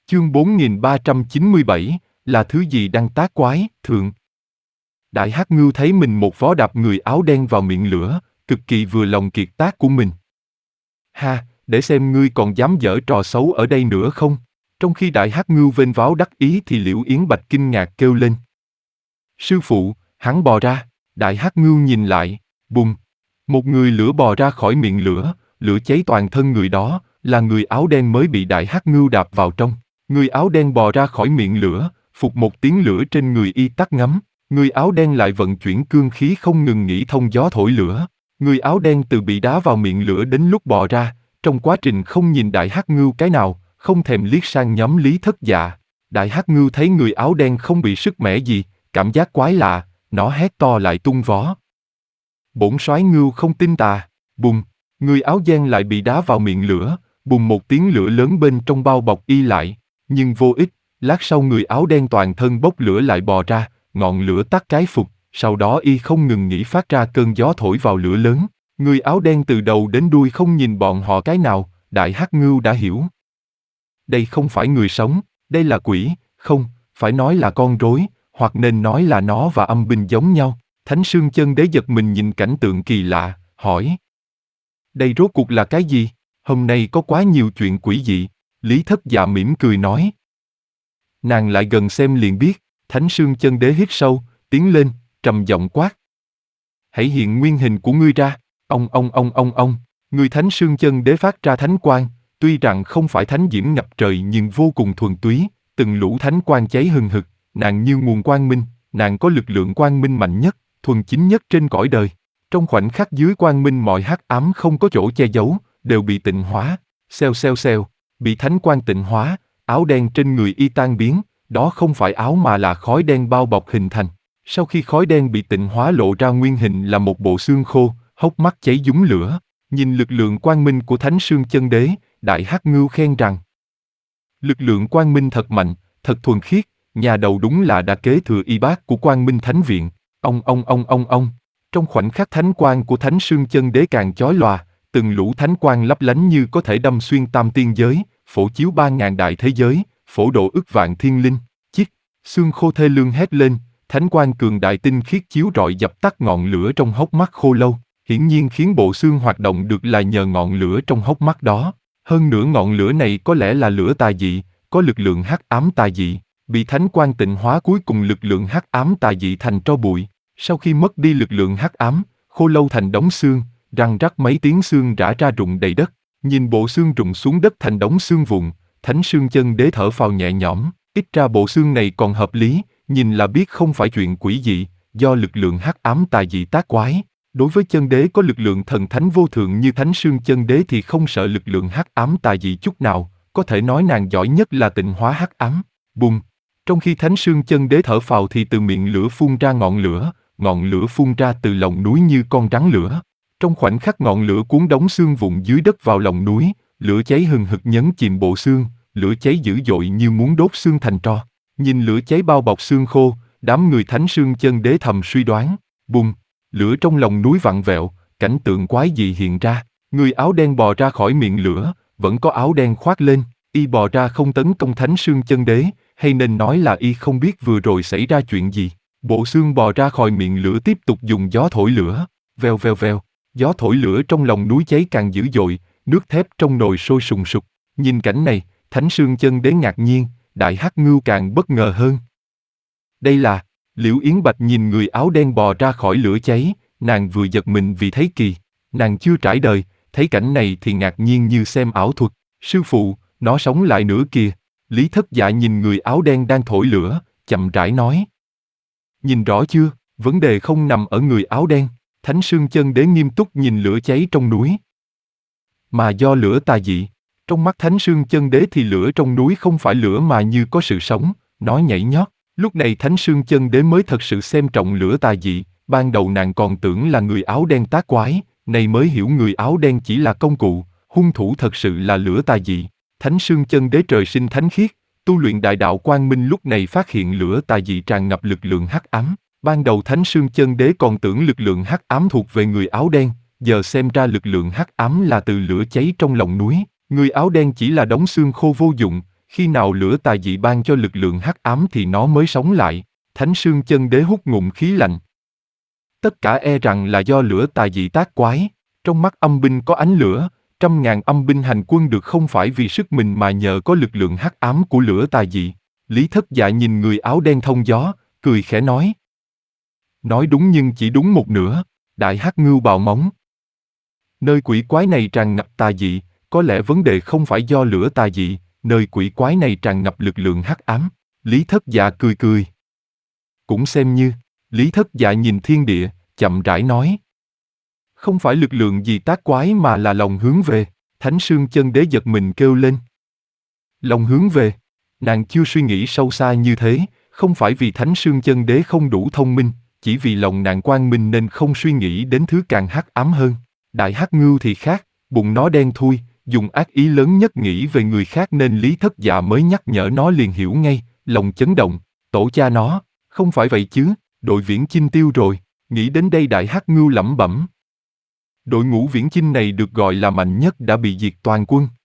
Chương 4397, là thứ gì đang tác quái, thượng. Đại Hắc Ngưu thấy mình một vó đạp người áo đen vào miệng lửa, cực kỳ vừa lòng kiệt tác của mình. Ha, để xem ngươi còn dám giở trò xấu ở đây nữa không? Trong khi Đại Hắc Ngưu vênh váo đắc ý thì Liễu Yến Bạch kinh ngạc kêu lên. Sư phụ, hắn bò ra. Đại Hắc Ngưu nhìn lại, bùng. Một người lửa bò ra khỏi miệng lửa, lửa cháy toàn thân người đó, là người áo đen mới bị Đại Hắc Ngưu đạp vào trong. Người áo đen bò ra khỏi miệng lửa, phục một tiếng lửa trên người y tắt ngấm. Người áo đen lại vận chuyển cương khí không ngừng nghỉ thông gió thổi lửa. Người áo đen từ bị đá vào miệng lửa đến lúc bò ra, trong quá trình không nhìn Đại Hắc Ngưu cái nào, không thèm liếc sang nhóm Lý Thất Dạ. Đại Hắc Ngưu thấy người áo đen không bị sức mẻ gì, cảm giác quái lạ, nó hét to lại tung vó. Bổn soái Ngưu không tin tà, bùng, người áo đen lại bị đá vào miệng lửa, bùng một tiếng lửa lớn bên trong bao bọc y lại, nhưng vô ích, lát sau người áo đen toàn thân bốc lửa lại bò ra, ngọn lửa tắt cái phục, sau đó y không ngừng nghỉ phát ra cơn gió thổi vào lửa lớn. Người áo đen từ đầu đến đuôi không nhìn bọn họ cái nào, Đại Hắc Ngưu đã hiểu. Đây không phải người sống, đây là quỷ, không, phải nói là con rối, hoặc nên nói là nó và âm binh giống nhau. Thánh Sương Chân Đế giật mình nhìn cảnh tượng kỳ lạ, hỏi. Đây rốt cuộc là cái gì? Hôm nay có quá nhiều chuyện quỷ dị. Lý Thất Dạ mỉm cười nói. Nàng lại gần xem liền biết. Thánh Sương Chân Đế hít sâu, tiến lên, trầm giọng quát. Hãy hiện nguyên hình của ngươi ra. Ông. Người Thánh Sương Chân Đế phát ra thánh quang, tuy rằng không phải thánh diễm ngập trời nhưng vô cùng thuần túy, từng lũ thánh quang cháy hừng hực, nàng như nguồn quang minh, nàng có lực lượng quang minh mạnh nhất, thuần chính nhất trên cõi đời. Trong khoảnh khắc dưới quang minh mọi hắc ám không có chỗ che giấu, đều bị tịnh hóa. Xèo, bị thánh quang tịnh hóa, áo đen trên người y tan biến, đó không phải áo mà là khói đen bao bọc hình thành. Sau khi khói đen bị tịnh hóa lộ ra nguyên hình là một bộ xương khô, hốc mắt cháy dúng lửa. Nhìn lực lượng quang minh của Thánh Sương Chân Đế, Đại Hắc Ngưu khen rằng: lực lượng quang minh thật mạnh, thật thuần khiết, nhà đầu đúng là đã kế thừa y bát của Quang Minh Thánh Viện. Ông. Trong khoảnh khắc thánh quang của Thánh Sương Chân Đế càng chói lòa, từng lũ thánh quang lấp lánh như có thể đâm xuyên tam tiên giới, phổ chiếu 3000 đại thế giới, phổ độ ức vạn thiên linh. Chiếc xương khô thê lương hét lên, thánh quang cường đại tinh khiết chiếu rọi dập tắt ngọn lửa trong hốc mắt khô lâu. Hiển nhiên khiến bộ xương hoạt động được là nhờ ngọn lửa trong hốc mắt đó. Hơn nữa ngọn lửa này có lẽ là lửa tà dị, có lực lượng hắc ám tà dị. Bị thánh quang tịnh hóa cuối cùng lực lượng hắc ám tà dị thành tro bụi. Sau khi mất đi lực lượng hắc ám, khô lâu thành đống xương, răng rắc mấy tiếng xương rã ra rụng đầy đất. Nhìn bộ xương rụng xuống đất thành đống xương vụn, Thánh Sương Chân Đế thở phào nhẹ nhõm. Ít ra bộ xương này còn hợp lý, nhìn là biết không phải chuyện quỷ dị, do lực lượng hắc ám tà dị tác quái. Đối với chân đế có lực lượng thần thánh vô thượng như Thánh Sương Chân Đế thì không sợ lực lượng hắc ám tà dị chút nào, có thể nói nàng giỏi nhất là tịnh hóa hắc ám. Bùng! Trong khi Thánh Sương Chân Đế thở phào thì từ miệng lửa phun ra ngọn lửa phun ra từ lòng núi như con rắn lửa. Trong khoảnh khắc ngọn lửa cuốn đống xương vụn dưới đất vào lòng núi, lửa cháy hừng hực nhấn chìm bộ xương, lửa cháy dữ dội như muốn đốt xương thành tro. Nhìn lửa cháy bao bọc xương khô, đám người Thánh Sương Chân Đế thầm suy đoán. Bùng! Lửa trong lòng núi vặn vẹo, cảnh tượng quái dị hiện ra. Người áo đen bò ra khỏi miệng lửa, vẫn có áo đen khoác lên, y bò ra không tấn công Thánh Sương Chân Đế, hay nên nói là y không biết vừa rồi xảy ra chuyện gì. Bộ xương bò ra khỏi miệng lửa tiếp tục dùng gió thổi lửa, vèo, gió thổi lửa trong lòng núi cháy càng dữ dội, nước thép trong nồi sôi sùng sục. Nhìn cảnh này, Thánh Sương Chân Đế ngạc nhiên, Đại Hắc Ngưu càng bất ngờ hơn. Đây là... Liễu Yến Bạch nhìn người áo đen bò ra khỏi lửa cháy, nàng vừa giật mình vì thấy kỳ. Nàng chưa trải đời, thấy cảnh này thì ngạc nhiên như xem ảo thuật. Sư phụ, nó sống lại nữa kìa. Lý Thất Dạ nhìn người áo đen đang thổi lửa, chậm rãi nói. Nhìn rõ chưa, vấn đề không nằm ở người áo đen. Thánh Sương Chân Đế nghiêm túc nhìn lửa cháy trong núi. Mà do lửa tà dị, trong mắt Thánh Sương Chân Đế thì lửa trong núi không phải lửa mà như có sự sống, nó nhảy nhót. Lúc này Thánh Sương Chân Đế mới thật sự xem trọng lửa tà dị, ban đầu nàng còn tưởng là người áo đen tác quái, nay mới hiểu người áo đen chỉ là công cụ, hung thủ thật sự là lửa tà dị. Thánh Sương Chân Đế trời sinh thánh khiết, tu luyện đại đạo quang minh lúc này phát hiện lửa tà dị tràn ngập lực lượng hắc ám. Ban đầu Thánh Sương Chân Đế còn tưởng lực lượng hắc ám thuộc về người áo đen, giờ xem ra lực lượng hắc ám là từ lửa cháy trong lòng núi. Người áo đen chỉ là đống xương khô vô dụng, Khi nào lửa tà dị ban cho lực lượng hắc ám thì nó mới sống lại. Thánh Sương Chân Đế hút ngụm khí lạnh. Tất cả e rằng là do lửa tà dị tác quái. Trong mắt âm binh có ánh lửa, 100.000 âm binh hành quân được không phải vì sức mình mà nhờ có lực lượng hắc ám của lửa tà dị. Lý Thất Dạ nhìn người áo đen thông gió, cười khẽ nói. Nói đúng nhưng chỉ đúng một nửa, đại hắc ngưu bào móng. Nơi quỷ quái này tràn ngập tà dị, có lẽ vấn đề không phải do lửa tà dị, nơi quỷ quái này tràn ngập lực lượng hắc ám. Lý Thất Dạ cười cười. Cũng xem như, Lý Thất Dạ nhìn thiên địa, chậm rãi nói. Không phải lực lượng gì tác quái mà là lòng hướng về. Thánh Sương Chân Đế giật mình kêu lên. Lòng hướng về. Nàng chưa suy nghĩ sâu xa như thế, không phải vì Thánh Sương Chân Đế không đủ thông minh, chỉ vì lòng nàng quang minh nên không suy nghĩ đến thứ càng hắc ám hơn. Đại hắc ngưu thì khác, bụng nó đen thui, dùng ác ý lớn nhất nghĩ về người khác nên Lý Thất Dạ mới nhắc nhở nó liền hiểu ngay, lòng chấn động. Tổ cha nó, không phải vậy chứ, đội Viễn Chinh tiêu rồi. Nghĩ đến đây đại hắc ngưu lẩm bẩm. Đội ngũ Viễn Chinh này được gọi là mạnh nhất đã bị diệt toàn quân.